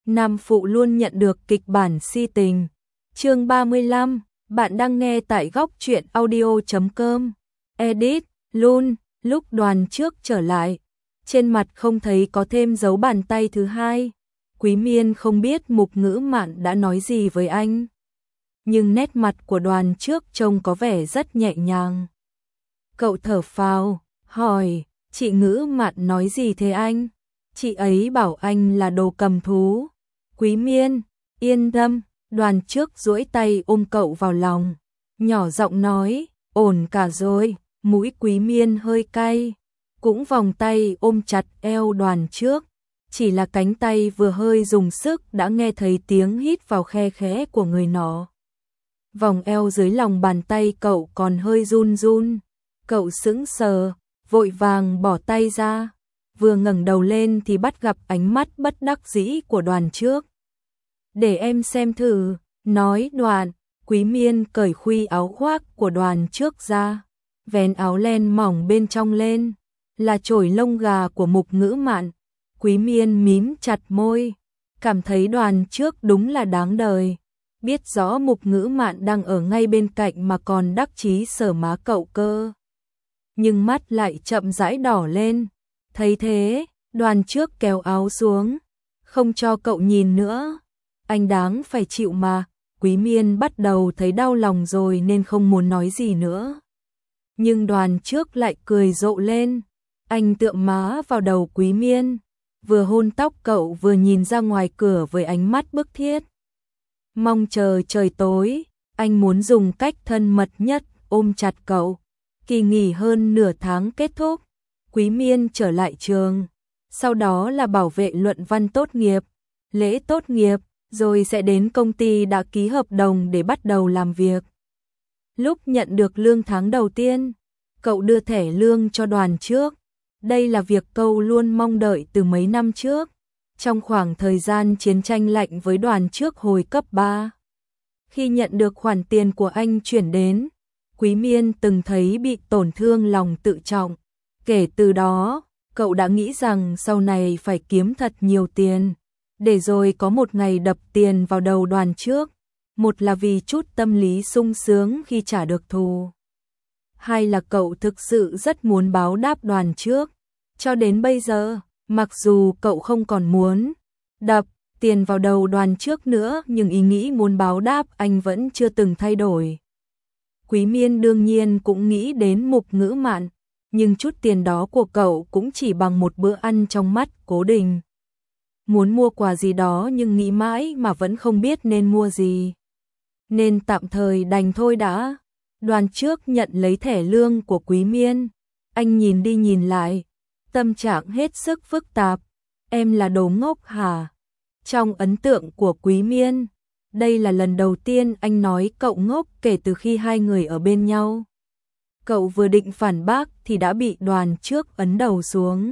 Nam phụ luôn nhận được kịch bản si tình. Chương 35, bạn đang nghe tại góc truyện audio.com. Edit, Lun, lúc Đoàn trước trở lại, trên mặt không thấy có thêm dấu bàn tay thứ hai. Quý Miên không biết Mục Ngữ Mạn đã nói gì với anh, nhưng nét mặt của Đoàn trước trông có vẻ rất nhẹ nhàng. Cậu thở phào, hỏi, chị Ngữ Mạn nói gì thế anh? Chị ấy bảo anh là đồ cầm thú. Quý Miên, yên tâm. Đoàn trước duỗi tay ôm cậu vào lòng, nhỏ giọng nói, ổn cả rồi. Mũi Quý Miên hơi cay, cũng vòng tay ôm chặt eo Đoàn trước. Chỉ là cánh tay vừa hơi dùng sức đã nghe thấy tiếng hít vào khe khẽ của người nó. Vòng eo dưới lòng bàn tay cậu còn hơi run run. Cậu sững sờ, vội vàng bỏ tay ra. Vừa ngẩng đầu lên thì bắt gặp ánh mắt bất đắc dĩ của Đoàn trước. Để em xem thử, nói Đoạn. Quý Miên cởi khuy áo khoác của Đoàn trước ra, vén áo len mỏng bên trong lên, là chổi lông gà của Mục Ngữ Mạn. Quý Miên mím chặt môi, cảm thấy Đoàn trước đúng là đáng đời. Biết rõ Mục Ngữ Mạn đang ở ngay bên cạnh mà còn đắc chí sờ má cậu cơ. Nhưng mắt lại chậm rãi đỏ lên. Thấy thế, Đoàn trước kéo áo xuống, không cho cậu nhìn nữa. Anh đáng phải chịu mà. Quý Miên bắt đầu thấy đau lòng rồi nên không muốn nói gì nữa. Nhưng Đoàn trước lại cười rộ lên. Anh tựa má vào đầu Quý Miên, vừa hôn tóc cậu vừa nhìn ra ngoài cửa với ánh mắt bức thiết. Mong chờ trời tối, anh muốn dùng cách thân mật nhất ôm chặt cậu. Kỳ nghỉ hơn nửa tháng kết thúc, Quý Miên trở lại trường. Sau đó là bảo vệ luận văn tốt nghiệp, lễ tốt nghiệp, rồi sẽ đến công ty đã ký hợp đồng để bắt đầu làm việc. Lúc nhận được lương tháng đầu tiên, cậu đưa thẻ lương cho Đoàn trước. Đây là việc cậu luôn mong đợi từ mấy năm trước, trong khoảng thời gian chiến tranh lạnh với Đoàn trước hồi cấp 3. Khi nhận được khoản tiền của anh chuyển đến, Quý Miên từng thấy bị tổn thương lòng tự trọng. Kể từ đó, cậu đã nghĩ rằng sau này phải kiếm thật nhiều tiền, để rồi có một ngày đập tiền vào đầu Đoàn trước. Một là vì chút tâm lý sung sướng khi trả được thù. Hai là cậu thực sự rất muốn báo đáp Đoàn trước. Cho đến bây giờ, mặc dù cậu không còn muốn đập tiền vào đầu Đoàn trước nữa, nhưng ý nghĩ muốn báo đáp anh vẫn chưa từng thay đổi. Quý Miên đương nhiên cũng nghĩ đến Mục Ngữ Mạn, nhưng chút tiền đó của cậu cũng chỉ bằng một bữa ăn trong mắt Cố Đình. Muốn mua quà gì đó nhưng nghĩ mãi mà vẫn không biết nên mua gì, nên tạm thời đành thôi đã. Đoàn trước nhận lấy thẻ lương của Quý Miên. Anh nhìn đi nhìn lại, tâm trạng hết sức phức tạp. Em là đồ ngốc hả? Trong ấn tượng của Quý Miên, đây là lần đầu tiên anh nói cậu ngốc kể từ khi hai người ở bên nhau. Cậu vừa định phản bác thì đã bị Đoàn trước ấn đầu xuống.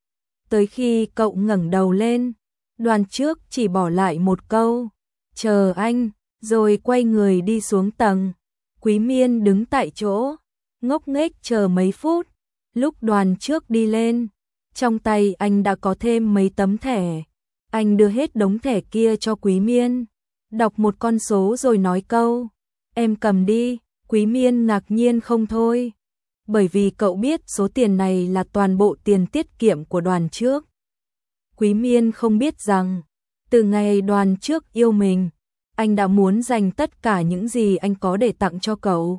Tới khi cậu ngẩng đầu lên, Đoàn trước chỉ bỏ lại một câu, chờ anh, rồi quay người đi xuống tầng. Quý Miên đứng tại chỗ, ngốc nghếch chờ mấy phút. Lúc Đoàn trước đi lên, trong tay anh đã có thêm mấy tấm thẻ. Anh đưa hết đống thẻ kia cho Quý Miên, đọc một con số rồi nói câu, em cầm đi. Quý Miên ngạc nhiên không thôi, bởi vì cậu biết số tiền này là toàn bộ tiền tiết kiệm của Đoàn trước. Quý Miên không biết rằng, từ ngày Đoàn trước yêu mình, anh đã muốn dành tất cả những gì anh có để tặng cho cậu.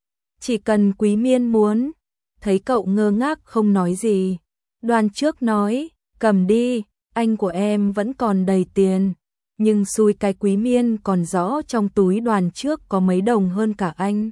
Chỉ cần Quý Miên muốn. Thấy cậu ngơ ngác không nói gì, Đoàn trước nói, cầm đi, anh của em vẫn còn đầy tiền. Nhưng xui cái Quý Miên còn rõ trong túi Đoàn trước có mấy đồng hơn cả anh.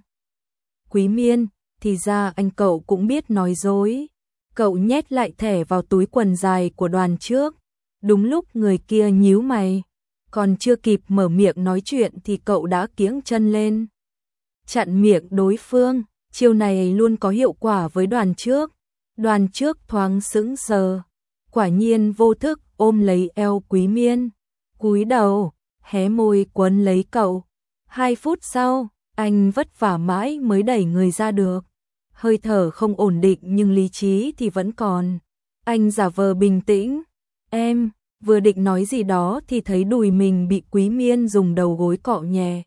Quý Miên, thì ra anh cậu cũng biết nói dối. Cậu nhét lại thẻ vào túi quần dài của Đoàn trước. Đúng lúc người kia nhíu mày, còn chưa kịp mở miệng nói chuyện thì cậu đã kiễng chân lên, chặn miệng đối phương. Chiêu này luôn có hiệu quả với Đoàn trước. Đoàn trước thoáng sững sờ, quả nhiên vô thức ôm lấy eo Quý Miên, cúi đầu, hé môi quấn lấy cậu. 2 phút sau, anh vất vả mãi mới đẩy người ra được. Hơi thở không ổn định nhưng lý trí thì vẫn còn. Anh giả vờ bình tĩnh, em, vừa định nói gì đó thì thấy đùi mình bị Quý Miên dùng đầu gối cọ nhẹ.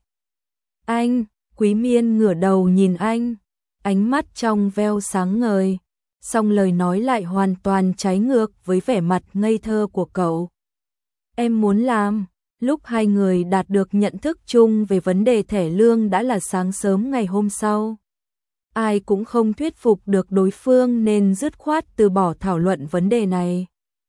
Anh, Quý Miên ngửa đầu nhìn anh, ánh mắt trong veo sáng ngời, song lời nói lại hoàn toàn trái ngược với vẻ mặt ngây thơ của cậu. Em muốn làm. Lúc hai người đạt được nhận thức chung về vấn đề thẻ lương đã là sáng sớm ngày hôm sau. Ai cũng không thuyết phục được đối phương nên dứt khoát từ bỏ thảo luận vấn đề này.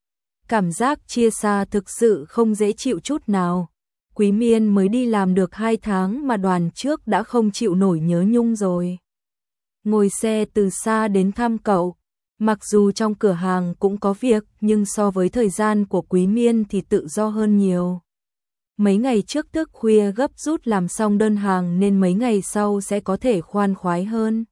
Cảm giác chia xa thực sự không dễ chịu chút nào. Quý Miên mới đi làm được 2 tháng mà Đoàn trước đã không chịu nổi nhớ nhung rồi. Ngồi xe từ xa đến thăm cậu. Mặc dù trong cửa hàng cũng có việc nhưng so với thời gian của Quý Miên thì tự do hơn nhiều. Mấy ngày trước thức khuya gấp rút làm xong đơn hàng nên mấy ngày sau sẽ có thể khoan khoái hơn.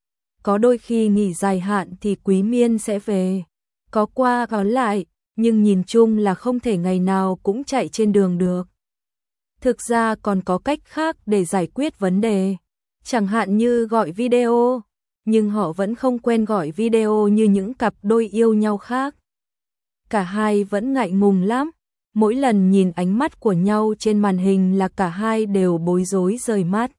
Có đôi khi nghỉ dài hạn thì Quý Miên sẽ về. Có qua có lại, nhưng nhìn chung là không thể ngày nào cũng chạy trên đường được. Thực ra còn có cách khác để giải quyết vấn đề. Chẳng hạn như gọi video, nhưng họ vẫn không quen gọi video như những cặp đôi yêu nhau khác. Cả hai vẫn ngại ngùng lắm. Mỗi lần nhìn ánh mắt của nhau trên màn hình là cả hai đều bối rối rời mắt.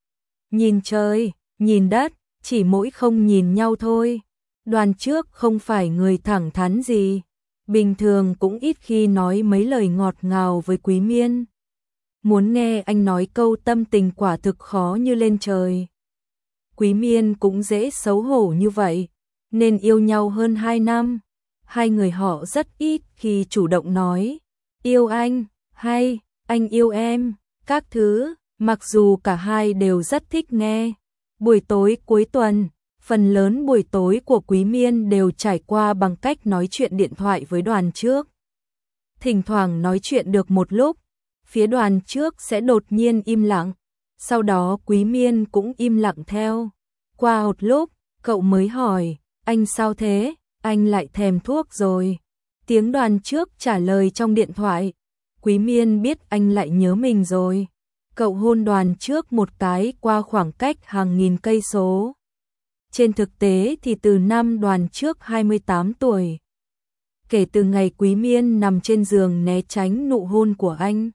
Nhìn trời, nhìn đất, chỉ mỗi không nhìn nhau thôi. Đoàn trước không phải người thẳng thắn gì. Bình thường cũng ít khi nói mấy lời ngọt ngào với Quý Miên. Muốn nghe anh nói câu tâm tình quả thực khó như lên trời. Quý Miên cũng dễ xấu hổ như vậy, nên yêu nhau hơn 2 năm. Hai người họ rất ít khi chủ động nói yêu anh, hay anh yêu em, các thứ, mặc dù cả hai đều rất thích nghe. Buổi tối cuối tuần, phần lớn buổi tối của Quý Miên đều trải qua bằng cách nói chuyện điện thoại với Đoàn trước. Thỉnh thoảng nói chuyện được một lúc, phía Đoàn trước sẽ đột nhiên im lặng, sau đó Quý Miên cũng im lặng theo. Qua một lúc, cậu mới hỏi, anh sao thế, anh lại thèm thuốc rồi. Tiếng Đoàn trước trả lời trong điện thoại. Quý Miên biết anh lại nhớ mình rồi. Cậu hôn Đoàn trước một cái qua khoảng cách hàng nghìn cây số. Trên thực tế thì từ năm Đoàn trước 28 tuổi. Kể từ ngày Quý Miên nằm trên giường né tránh nụ hôn của anh.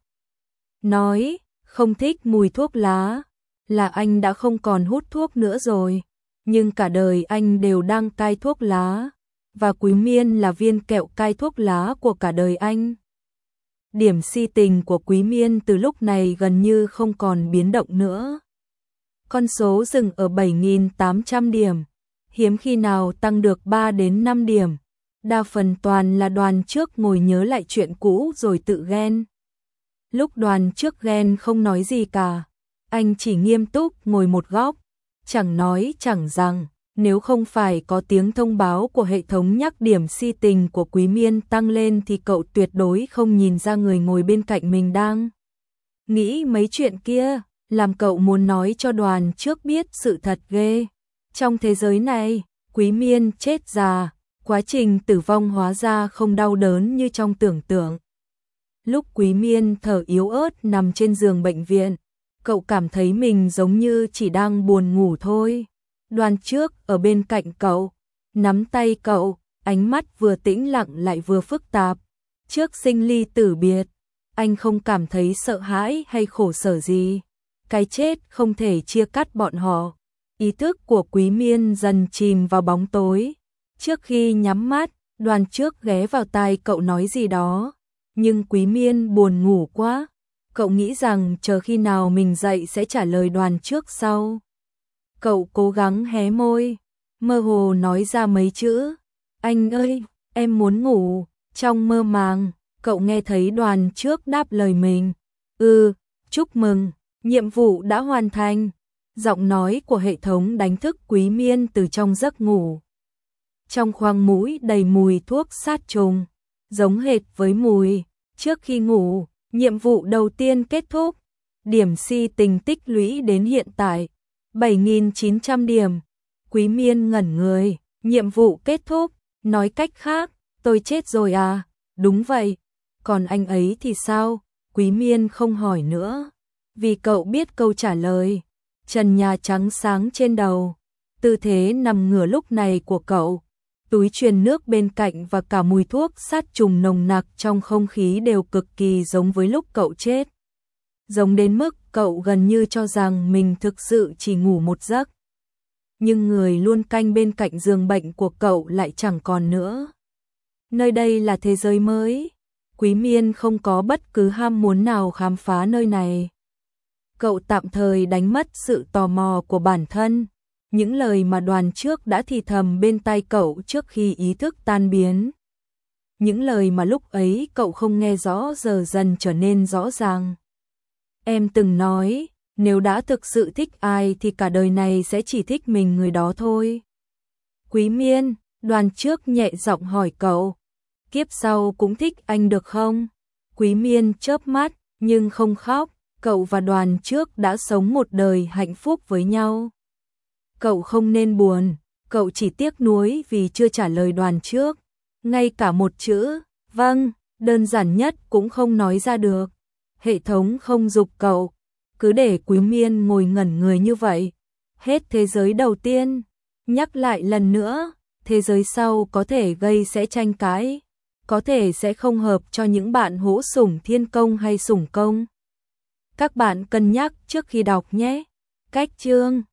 Nói, không thích mùi thuốc lá, là anh đã không còn hút thuốc nữa rồi. Nhưng cả đời anh đều đang cai thuốc lá. Và Quý Miên là viên kẹo cai thuốc lá của cả đời anh. Điểm si tình của Quý Miên từ lúc này gần như không còn biến động nữa. Con số dừng ở 7.800 điểm, hiếm khi nào tăng được 3 đến 5 điểm. Đa phần toàn là Đoàn trước ngồi nhớ lại chuyện cũ rồi tự ghen. Lúc Đoàn trước ghen không nói gì cả, anh chỉ nghiêm túc ngồi một góc, chẳng nói chẳng rằng. Nếu không phải có tiếng thông báo của hệ thống nhắc điểm si tình của Quý Miên tăng lên thì cậu tuyệt đối không nhìn ra người ngồi bên cạnh mình đang nghĩ mấy chuyện kia, làm cậu muốn nói cho Đoàn trước biết sự thật ghê. Trong thế giới này, Quý Miên chết già, quá trình tử vong hóa ra không đau đớn như trong tưởng tượng. Lúc Quý Miên thở yếu ớt nằm trên giường bệnh viện, cậu cảm thấy mình giống như chỉ đang buồn ngủ thôi. Đoàn trước ở bên cạnh cậu, nắm tay cậu, ánh mắt vừa tĩnh lặng lại vừa phức tạp. Trước sinh ly tử biệt, anh không cảm thấy sợ hãi hay khổ sở gì. Cái chết không thể chia cắt bọn họ. Ý thức của Quý Miên dần chìm vào bóng tối. Trước khi nhắm mắt, Đoàn trước ghé vào tai cậu nói gì đó. Nhưng Quý Miên buồn ngủ quá. Cậu nghĩ rằng chờ khi nào mình dậy sẽ trả lời Đoàn trước sau. Cậu cố gắng hé môi, mơ hồ nói ra mấy chữ. Anh ơi, em muốn ngủ. Trong mơ màng, cậu nghe thấy Đoàn trước đáp lời mình. Chúc mừng, nhiệm vụ đã hoàn thành. Giọng nói của hệ thống đánh thức Quý Miên từ trong giấc ngủ. Trong khoang mũi đầy mùi thuốc sát trùng, giống hệt với mùi trước khi ngủ. Nhiệm vụ đầu tiên kết thúc. Điểm si tình tích lũy đến hiện tại 7.900 điểm. Quý Miên ngẩn người. Nhiệm vụ kết thúc. Nói cách khác, tôi chết rồi à? Đúng vậy. Còn anh ấy thì sao? Quý Miên không hỏi nữa, vì cậu biết câu trả lời. Trần nhà trắng sáng trên đầu. Tư thế nằm ngửa lúc này của cậu túi truyền nước bên cạnh và cả mùi thuốc sát trùng nồng nặc trong không khí đều cực kỳ giống với lúc cậu chết. Giống đến mức cậu gần như cho rằng mình thực sự chỉ ngủ một giấc. Nhưng người luôn canh bên cạnh giường bệnh của cậu lại chẳng còn nữa. Nơi đây là thế giới mới. Quý Miên không có bất cứ ham muốn nào khám phá nơi này. Cậu tạm thời đánh mất sự tò mò của bản thân. Những lời mà Đoàn trước đã thì thầm bên tai cậu trước khi ý thức tan biến. Những lời mà lúc ấy cậu không nghe rõ giờ dần trở nên rõ ràng. Em từng nói, nếu đã thực sự thích ai thì cả đời này sẽ chỉ thích mình người đó thôi. Quý Miên, Đoàn trước nhẹ giọng hỏi cậu, kiếp sau cũng thích anh được không? Quý Miên chớp mắt, nhưng không khóc, cậu và Đoàn trước đã sống một đời hạnh phúc với nhau. Cậu không nên buồn, cậu chỉ tiếc nuối vì chưa trả lời Đoàn trước. Ngay cả một chữ, vâng, đơn giản nhất cũng không nói ra được. Hệ thống không giục cậu, cứ để Quý Miên ngồi ngẩn người như vậy. Hết thế giới đầu tiên, nhắc lại lần nữa, thế giới sau có thể gây sẽ tranh cãi, có thể sẽ không hợp cho những bạn hữu sủng thiên công hay sủng công. Các bạn cân nhắc trước khi đọc nhé. Cách chương